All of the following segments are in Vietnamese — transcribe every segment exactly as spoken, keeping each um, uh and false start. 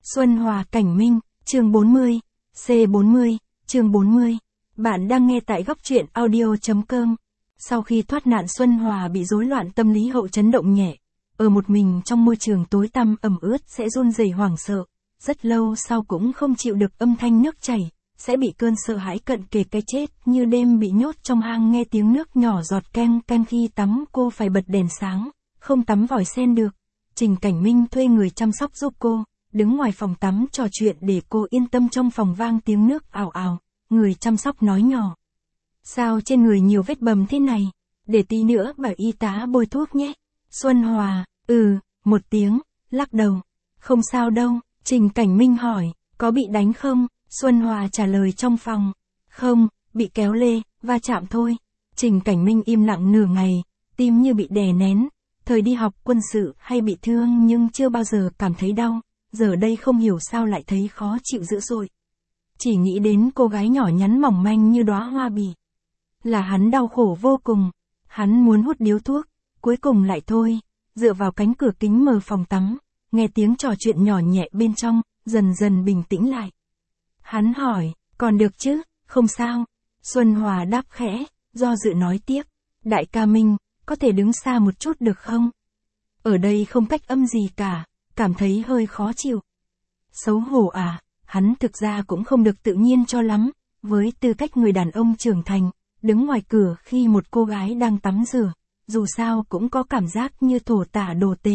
Xuân Hòa Cảnh Minh, chương bốn mươi, C bốn mươi, chương bốn mươi. Bạn đang nghe tại góc truyện audio.com. Sau khi thoát nạn, Xuân Hòa bị rối loạn tâm lý hậu chấn động nhẹ. Ở một mình trong môi trường tối tăm ẩm ướt sẽ run rẩy hoảng sợ. Rất lâu sau cũng không chịu được âm thanh nước chảy, sẽ bị cơn sợ hãi cận kề cái chết, như đêm bị nhốt trong hang nghe tiếng nước nhỏ giọt keng keng khi tắm cô phải bật đèn sáng, không tắm vòi sen được. Trình Cảnh Minh thuê người chăm sóc giúp cô, đứng ngoài phòng tắm trò chuyện để cô yên tâm. Trong phòng vang tiếng nước ào ào, người chăm sóc nói nhỏ. Sao trên người nhiều vết bầm thế này? Để tí nữa bảo y tá bôi thuốc nhé. Xuân Hòa, ừ, một tiếng, lắc đầu. Không sao đâu, Trình Cảnh Minh hỏi, có bị đánh không? Xuân Hòa trả lời trong phòng. Không, bị kéo lê, va chạm thôi. Trình Cảnh Minh im lặng nửa ngày, tim như bị đè nén. Thời đi học quân sự hay bị thương nhưng chưa bao giờ cảm thấy đau, giờ đây không hiểu sao lại thấy khó chịu dữ dội. Chỉ nghĩ đến cô gái nhỏ nhắn mỏng manh như đóa hoa bì, là hắn đau khổ vô cùng. Hắn muốn hút điếu thuốc, cuối cùng lại thôi, dựa vào cánh cửa kính mờ phòng tắm, nghe tiếng trò chuyện nhỏ nhẹ bên trong, dần dần bình tĩnh lại. Hắn hỏi, còn được chứ, không sao. Xuân Hòa đáp khẽ, do dự nói tiếp, đại ca Minh, có thể đứng xa một chút được không? Ở đây không cách âm gì cả, cảm thấy hơi khó chịu. Xấu hổ à, hắn thực ra cũng không được tự nhiên cho lắm, với tư cách người đàn ông trưởng thành, đứng ngoài cửa khi một cô gái đang tắm rửa, dù sao cũng có cảm giác như thổ tả đồ tề.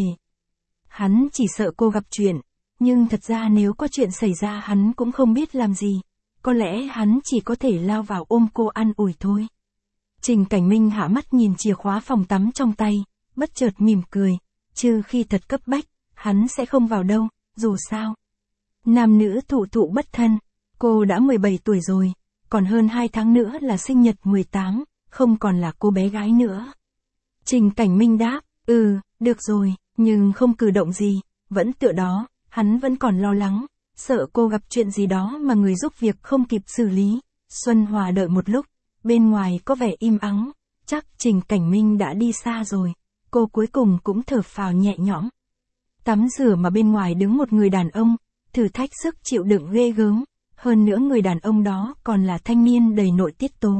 Hắn chỉ sợ cô gặp chuyện, nhưng thật ra nếu có chuyện xảy ra hắn cũng không biết làm gì, có lẽ hắn chỉ có thể lao vào ôm cô an ủi thôi. Trình Cảnh Minh hạ mắt nhìn chìa khóa phòng tắm trong tay, bất chợt mỉm cười, trừ khi thật cấp bách, hắn sẽ không vào đâu, dù sao. Nam nữ thụ thụ bất thân, cô đã mười bảy tuổi rồi, còn hơn hai tháng nữa là sinh nhật mười tám, không còn là cô bé gái nữa. Trình Cảnh Minh đáp, ừ, được rồi, nhưng không cử động gì, vẫn tựa đó, hắn vẫn còn lo lắng, sợ cô gặp chuyện gì đó mà người giúp việc không kịp xử lý. Xuân Hòa đợi một lúc, bên ngoài có vẻ im ắng, chắc Trình Cảnh Minh đã đi xa rồi, cô cuối cùng cũng thở phào nhẹ nhõm. Tắm rửa mà bên ngoài đứng một người đàn ông, thử thách sức chịu đựng ghê gớm, hơn nữa người đàn ông đó còn là thanh niên đầy nội tiết tố.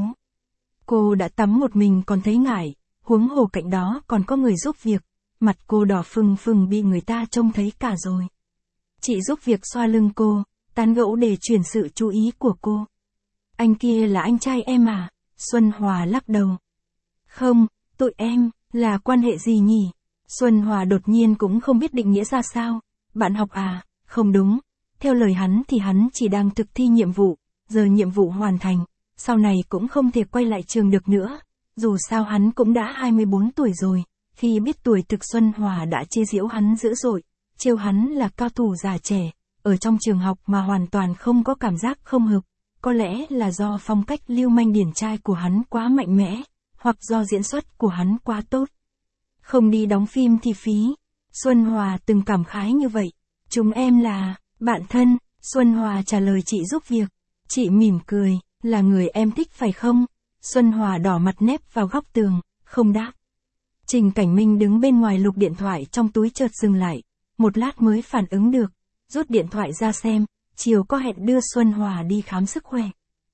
Cô đã tắm một mình còn thấy ngại, huống hồ cạnh đó còn có người giúp việc, mặt cô đỏ phừng phừng bị người ta trông thấy cả rồi. Chị giúp việc xoa lưng cô, tán gẫu để chuyển sự chú ý của cô. Anh kia là anh trai em à? Xuân Hòa lắc đầu. Không, tụi em, là quan hệ gì nhỉ? Xuân Hòa đột nhiên cũng không biết định nghĩa ra sao. Bạn học à? Không đúng. Theo lời hắn thì hắn chỉ đang thực thi nhiệm vụ, giờ nhiệm vụ hoàn thành, sau này cũng không thể quay lại trường được nữa. Dù sao hắn cũng đã hai mươi bốn tuổi rồi, khi biết tuổi thực Xuân Hòa đã chế giễu hắn dữ dội, trêu hắn là cao thủ già trẻ, ở trong trường học mà hoàn toàn không có cảm giác không hợp. Có lẽ là do phong cách lưu manh điển trai của hắn quá mạnh mẽ, hoặc do diễn xuất của hắn quá tốt. Không đi đóng phim thì phí. Xuân Hòa từng cảm khái như vậy. Chúng em là bạn thân. Xuân Hòa trả lời chị giúp việc. Chị mỉm cười, là người em thích phải không? Xuân Hòa đỏ mặt nép vào góc tường, không đáp. Trình Cảnh Minh đứng bên ngoài lục điện thoại trong túi chợt dừng lại, một lát mới phản ứng được, rút điện thoại ra xem. Chiều có hẹn đưa Xuân Hòa đi khám sức khỏe.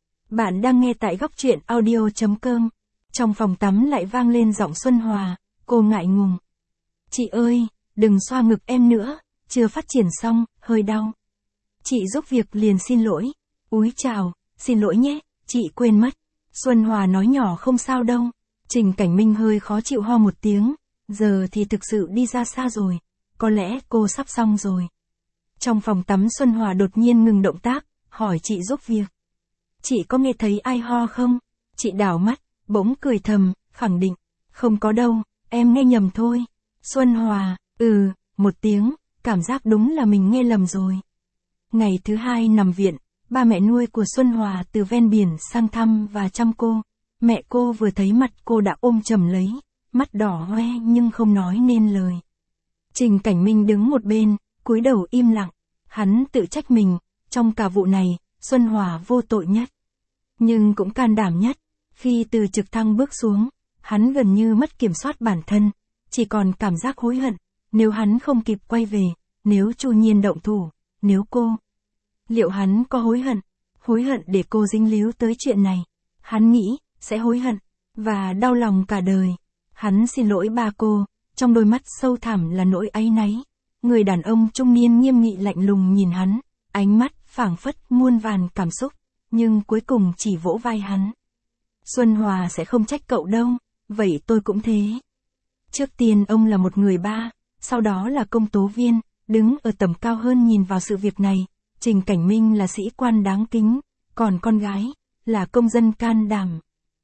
Bạn đang nghe tại góc truyện audio.com. Trong phòng tắm lại vang lên giọng Xuân Hòa, cô ngại ngùng. Chị ơi, đừng xoa ngực em nữa, chưa phát triển xong, hơi đau. Chị giúp việc liền xin lỗi. Úi chào, xin lỗi nhé, chị quên mất. Xuân Hòa nói nhỏ không sao đâu. Trình Cảnh Minh hơi khó chịu ho một tiếng, giờ thì thực sự đi ra xa rồi, có lẽ cô sắp xong rồi. Trong phòng tắm Xuân Hòa đột nhiên ngừng động tác, hỏi chị giúp việc. Chị có nghe thấy ai ho không? Chị đảo mắt, bỗng cười thầm, khẳng định. Không có đâu, em nghe nhầm thôi. Xuân Hòa, ừ, một tiếng, cảm giác đúng là mình nghe lầm rồi. Ngày thứ hai nằm viện, ba mẹ nuôi của Xuân Hòa từ ven biển sang thăm và chăm cô. Mẹ cô vừa thấy mặt cô đã ôm chầm lấy, mắt đỏ hoe nhưng không nói nên lời. Trình Cảnh Minh đứng một bên, cúi đầu im lặng. Hắn tự trách mình, trong cả vụ này, Xuân Hòa vô tội nhất. Nhưng cũng can đảm nhất. Khi từ trực thăng bước xuống, hắn gần như mất kiểm soát bản thân, chỉ còn cảm giác hối hận. Nếu hắn không kịp quay về, nếu Chu Nhiên động thủ, nếu cô... Liệu hắn có hối hận? Hối hận để cô dính líu tới chuyện này. Hắn nghĩ, sẽ hối hận, và đau lòng cả đời. Hắn xin lỗi ba cô, trong đôi mắt sâu thẳm là nỗi áy náy. Người đàn ông trung niên nghiêm nghị lạnh lùng nhìn hắn, ánh mắt phảng phất muôn vàn cảm xúc, nhưng cuối cùng chỉ vỗ vai hắn. Xuân Hòa sẽ không trách cậu đâu, vậy tôi cũng thế. Trước tiên ông là một người ba, sau đó là công tố viên, đứng ở tầm cao hơn nhìn vào sự việc này. Trình Cảnh Minh là sĩ quan đáng kính, còn con gái, là công dân can đảm.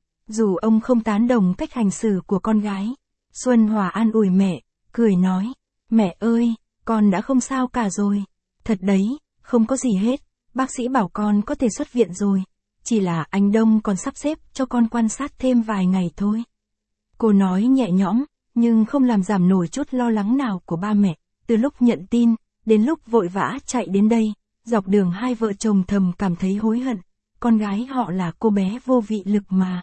Dù ông không tán đồng cách hành xử của con gái, Xuân Hòa an ủi mẹ, cười nói, mẹ ơi, con đã không sao cả rồi. Thật đấy, không có gì hết, bác sĩ bảo con có thể xuất viện rồi. Chỉ là anh Đông còn sắp xếp cho con quan sát thêm vài ngày thôi. Cô nói nhẹ nhõm, nhưng không làm giảm nổi chút lo lắng nào của ba mẹ. Từ lúc nhận tin, đến lúc vội vã chạy đến đây, dọc đường hai vợ chồng thầm cảm thấy hối hận. Con gái họ là cô bé vô vị lực mà.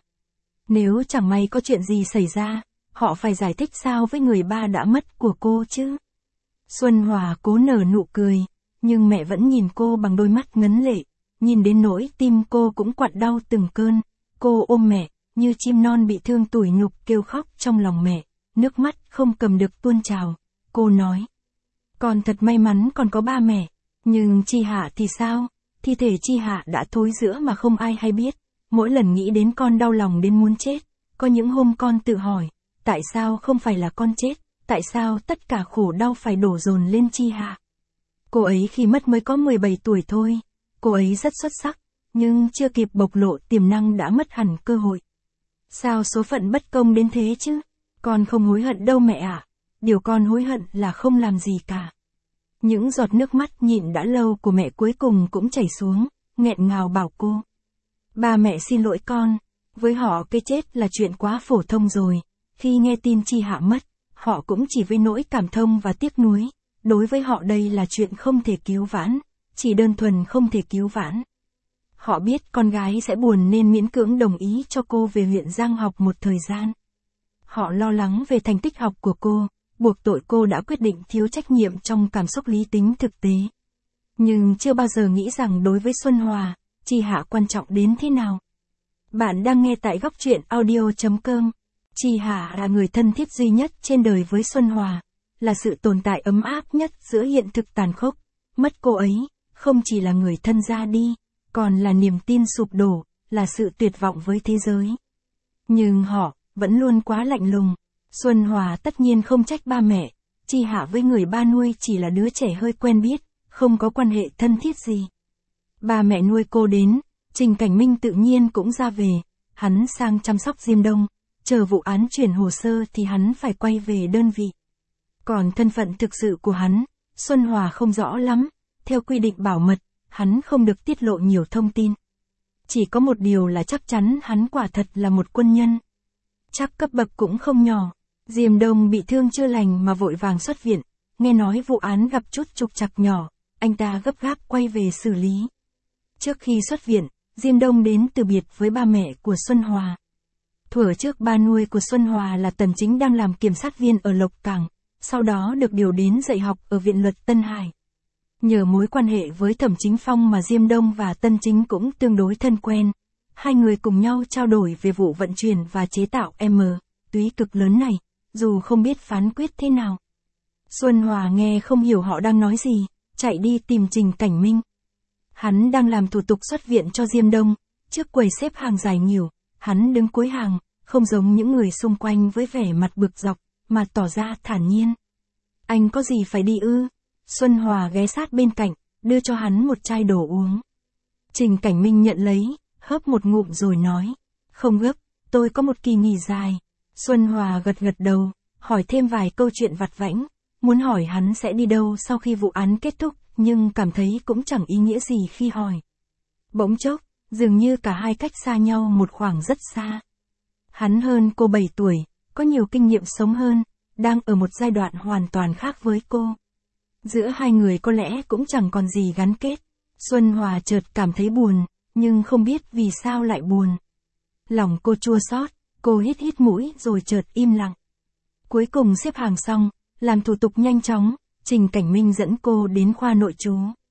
Nếu chẳng may có chuyện gì xảy ra, họ phải giải thích sao với người ba đã mất của cô chứ? Xuân Hòa cố nở nụ cười, nhưng mẹ vẫn nhìn cô bằng đôi mắt ngấn lệ. Nhìn đến nỗi tim cô cũng quặn đau từng cơn. Cô ôm mẹ, như chim non bị thương tủi nhục kêu khóc trong lòng mẹ. Nước mắt không cầm được tuôn trào. Cô nói, con thật may mắn còn có ba mẹ. Nhưng Chi Hạ thì sao? Thi thể Chi Hạ đã thối rữa mà không ai hay biết. Mỗi lần nghĩ đến con đau lòng đến muốn chết. Có những hôm con tự hỏi, tại sao không phải là con chết? Tại sao tất cả khổ đau phải đổ dồn lên Chi Hạ? Cô ấy khi mất mới có mười bảy tuổi thôi. Cô ấy rất xuất sắc, nhưng chưa kịp bộc lộ tiềm năng đã mất hẳn cơ hội. Sao số phận bất công đến thế chứ? Con không hối hận đâu mẹ ạ. Điều con hối hận là không làm gì cả. Những giọt nước mắt nhịn đã lâu của mẹ cuối cùng cũng chảy xuống, nghẹn ngào bảo cô. Ba mẹ xin lỗi con, với họ cái chết là chuyện quá phổ thông rồi. Khi nghe tin Chi Hạ mất, họ cũng chỉ với nỗi cảm thông và tiếc nuối. Đối với họ đây là chuyện không thể cứu vãn, chỉ đơn thuần không thể cứu vãn. Họ biết con gái sẽ buồn nên miễn cưỡng đồng ý cho cô về huyện Giang học một thời gian. Họ lo lắng về thành tích học của cô, buộc tội cô đã quyết định thiếu trách nhiệm trong cảm xúc lý tính thực tế. Nhưng chưa bao giờ nghĩ rằng đối với Xuân Hòa, Chi Hạ quan trọng đến thế nào. Bạn đang nghe tại góc truyện audio chấm com. Chi Hạ là người thân thiết duy nhất trên đời với Xuân Hòa, là sự tồn tại ấm áp nhất giữa hiện thực tàn khốc. Mất cô ấy, không chỉ là người thân ra đi, còn là niềm tin sụp đổ, là sự tuyệt vọng với thế giới. Nhưng họ, vẫn luôn quá lạnh lùng. Xuân Hòa tất nhiên không trách ba mẹ, Chi Hạ với người ba nuôi chỉ là đứa trẻ hơi quen biết, không có quan hệ thân thiết gì. Ba mẹ nuôi cô đến, Trình Cảnh Minh tự nhiên cũng ra về, hắn sang chăm sóc Diêm Đông, chờ vụ án chuyển hồ sơ thì hắn phải quay về đơn vị. Còn thân phận thực sự của hắn, Xuân Hòa không rõ lắm, theo quy định bảo mật, hắn không được tiết lộ nhiều thông tin. Chỉ có một điều là chắc chắn hắn quả thật là một quân nhân. Chắc cấp bậc cũng không nhỏ. Diêm Đông bị thương chưa lành mà vội vàng xuất viện, nghe nói vụ án gặp chút trục trặc nhỏ, anh ta gấp gáp quay về xử lý. Trước khi xuất viện, Diêm Đông đến từ biệt với ba mẹ của Xuân Hòa. Thuở trước ba nuôi của Xuân Hòa là Tần Chính đang làm kiểm sát viên ở Lộc Cảng, sau đó được điều đến dạy học ở Viện Luật Tân Hải. Nhờ mối quan hệ với Thẩm Chính Phong mà Diêm Đông và Tân Chính cũng tương đối thân quen. Hai người cùng nhau trao đổi về vụ vận chuyển và chế tạo M, túy cực lớn này, dù không biết phán quyết thế nào. Xuân Hòa nghe không hiểu họ đang nói gì, chạy đi tìm Trình Cảnh Minh. Hắn đang làm thủ tục xuất viện cho Diêm Đông, trước quầy xếp hàng dài nhiều, hắn đứng cuối hàng, không giống những người xung quanh với vẻ mặt bực dọc, mà tỏ ra thản nhiên. Anh có gì phải đi ư? Xuân Hòa ghé sát bên cạnh, đưa cho hắn một chai đồ uống. Trình Cảnh Minh nhận lấy, hớp một ngụm rồi nói, không gấp, tôi có một kỳ nghỉ dài. Xuân Hòa gật gật đầu, hỏi thêm vài câu chuyện vặt vãnh, muốn hỏi hắn sẽ đi đâu sau khi vụ án kết thúc, nhưng cảm thấy cũng chẳng ý nghĩa gì khi hỏi. Bỗng chốc, dường như cả hai cách xa nhau một khoảng rất xa. Hắn hơn cô bảy tuổi, có nhiều kinh nghiệm sống hơn, đang ở một giai đoạn hoàn toàn khác với cô. Giữa hai người có lẽ cũng chẳng còn gì gắn kết. Xuân Hòa chợt cảm thấy buồn, nhưng không biết vì sao lại buồn. Lòng cô chua xót, cô hít hít mũi rồi chợt im lặng. Cuối cùng xếp hàng xong, làm thủ tục nhanh chóng, Trình Cảnh Minh dẫn cô đến khoa nội trú.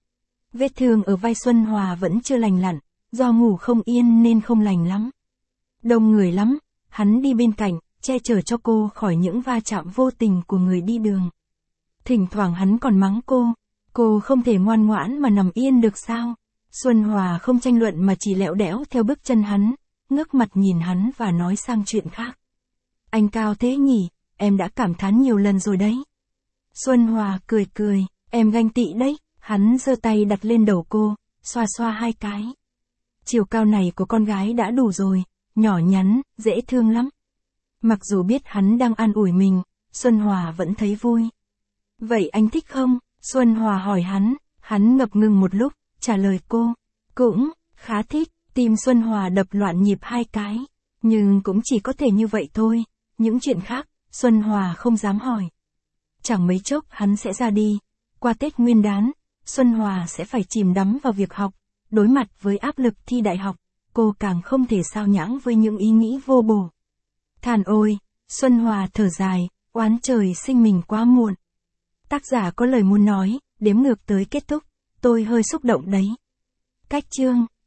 Vết thương ở vai Xuân Hòa vẫn chưa lành lặn, do ngủ không yên nên không lành lắm. Đông người lắm, hắn đi bên cạnh, che chở cho cô khỏi những va chạm vô tình của người đi đường. Thỉnh thoảng hắn còn mắng cô, cô không thể ngoan ngoãn mà nằm yên được sao? Xuân Hòa không tranh luận mà chỉ lẹo đẽo theo bước chân hắn, ngước mặt nhìn hắn và nói sang chuyện khác. Anh cao thế nhỉ, em đã cảm thán nhiều lần rồi đấy. Xuân Hòa cười cười, em ganh tị đấy, hắn giơ tay đặt lên đầu cô, xoa xoa hai cái. Chiều cao này của con gái đã đủ rồi, nhỏ nhắn, dễ thương lắm. Mặc dù biết hắn đang an ủi mình, Xuân Hòa vẫn thấy vui. Vậy anh thích không? Xuân Hòa hỏi hắn, hắn ngập ngừng một lúc, trả lời cô. Cũng, khá thích, tim Xuân Hòa đập loạn nhịp hai cái. Nhưng cũng chỉ có thể như vậy thôi, những chuyện khác, Xuân Hòa không dám hỏi. Chẳng mấy chốc hắn sẽ ra đi, qua Tết Nguyên đán, Xuân Hòa sẽ phải chìm đắm vào việc học, đối mặt với áp lực thi đại học, cô càng không thể sao nhãng với những ý nghĩ vô bổ. Than ôi, Xuân Hòa thở dài, oán trời sinh mình quá muộn. Tác giả có lời muốn nói, đếm ngược tới kết thúc, tôi hơi xúc động đấy. Cách chương